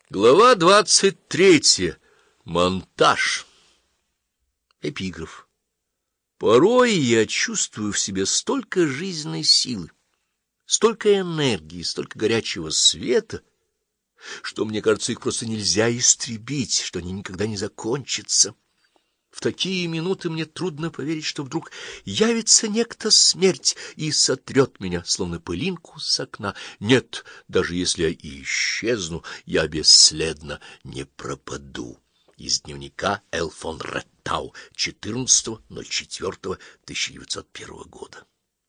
Глава 23. Монтаж. Эпиграф. Порой я чувствую в себе столько жизненной силы, столько энергии, столько горячего света, что, мне кажется, их просто нельзя истребить, что они никогда не закончатся. В такие минуты мне трудно поверить, что вдруг явится некто смерть и сотрет меня, словно пылинку с окна. Нет, даже если я и исчезну, я бесследно не пропаду. Из дневника Л. фон Реттау, 14.04.1901 года.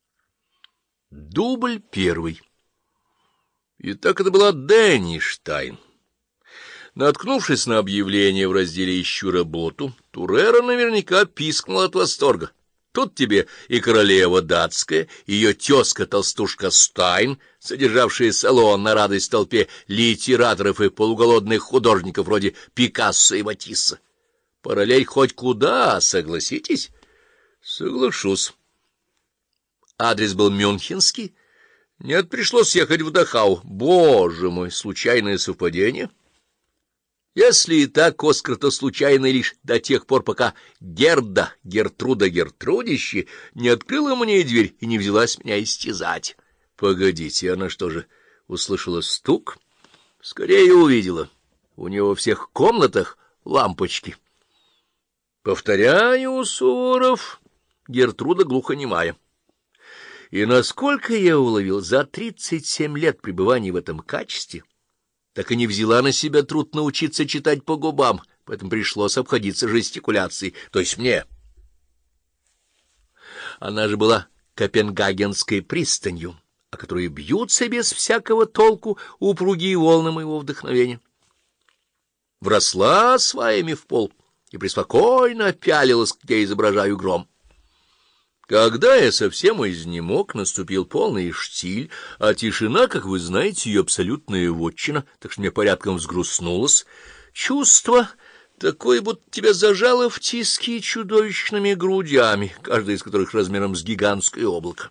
Дубль первый. Итак, это была Дэнни Штайн. Наткнувшись на объявление в разделе «Ищу работу», Турера наверняка пискнула от восторга. Тут тебе и королева датская, и ее тезка-толстушка Стайн, содержавшая салон на радость толпе литераторов и полуголодных художников вроде Пикассо и Матисса. Параллель хоть куда, согласитесь? Соглашусь. Адрес был мюнхенский. Нет, пришлось ехать в Дахау. Боже мой, случайное совпадение. Если и так, Оскар, то случайно лишь до тех пор, пока Гертруда Гертрудище не открыла мне дверь и не взялась меня истязать. Погодите, она что же, услышала стук? Скорее увидела. У нее во всех комнатах лампочки. Повторяю, Суворов, Гертруда глухонемая. И насколько я уловил, за 37 лет пребывания в этом качестве так и не взяла на себя труд научиться читать по губам, поэтому пришлось обходиться жестикуляцией, то есть мне. Она же была Копенгагенской пристанью, о которой бьются без всякого толку упругие волны моего вдохновения. Вросла сваями в пол и преспокойно пялилась, где я изображаю гром. Когда я совсем изнемог, наступил полный штиль, а тишина, как вы знаете, ее абсолютная вотчина, так что мне порядком взгрустнулось. Чувство такое, будто тебя зажало в тиски чудовищными грудями, каждая из которых размером с гигантское облако.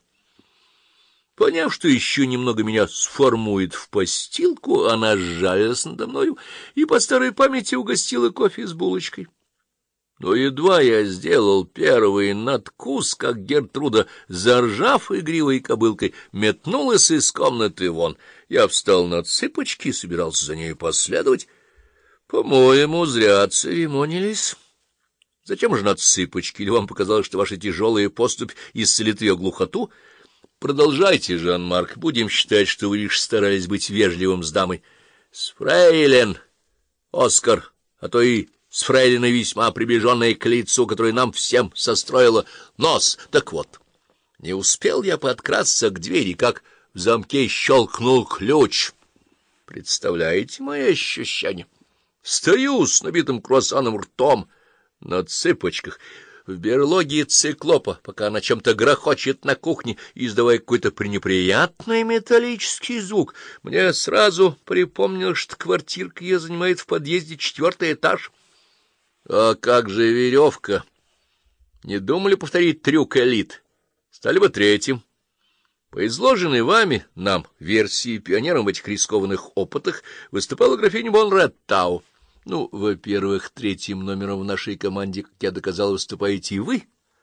Поняв, что еще немного меня сформует в постилку, она сжалилась надо мною и по старой памяти угостила кофе с булочкой. Но едва я сделал первый надкус, как Гертруда, заржав игривой кобылкой, метнулась из комнаты вон. Я встал на цыпочки и собирался за ней последовать. По-моему, зря церемонились. Зачем же на цыпочки? Или вам показалось, что ваша тяжелая поступь исцелит ее глухоту? Продолжайте, Жан-Марк, будем считать, что вы лишь старались быть вежливым с дамой. С фрейлин, Оскар, а то и с фрейлиной весьма приближенной к лицу, которое нам всем состроило нос. Так вот, не успел я подкрасться к двери, как в замке щелкнул ключ. Представляете мои ощущения? Стою с набитым круассаном ртом на цыпочках в берлоге циклопа, пока она чем-то грохочет на кухне, издавая какой-то пренеприятный металлический звук. Мне сразу припомнилось, что квартирка ее занимает в подъезде 4-й этаж. А как же веревка? Не думали повторить трюк элит? Стали бы третьим. По изложенной вами нам версии пионером в этих рискованных опытах выступала графиня фон Реттау. Ну, во-первых, третьим номером в нашей команде, как я доказал, выступаете вы.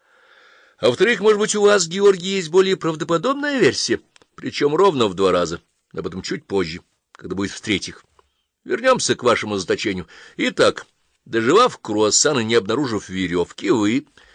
А во-вторых, может быть, у вас, Георгий, есть более правдоподобная версия, причем ровно в 2 раза, об этом чуть позже, когда будет в-третьих. Вернемся к вашему заточению. Итак, доживав круассан и не обнаружив веревки, вы